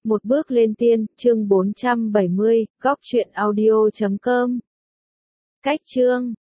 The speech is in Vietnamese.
Một bước lên tiên, chương 470, góc truyện audio.com. Cách chương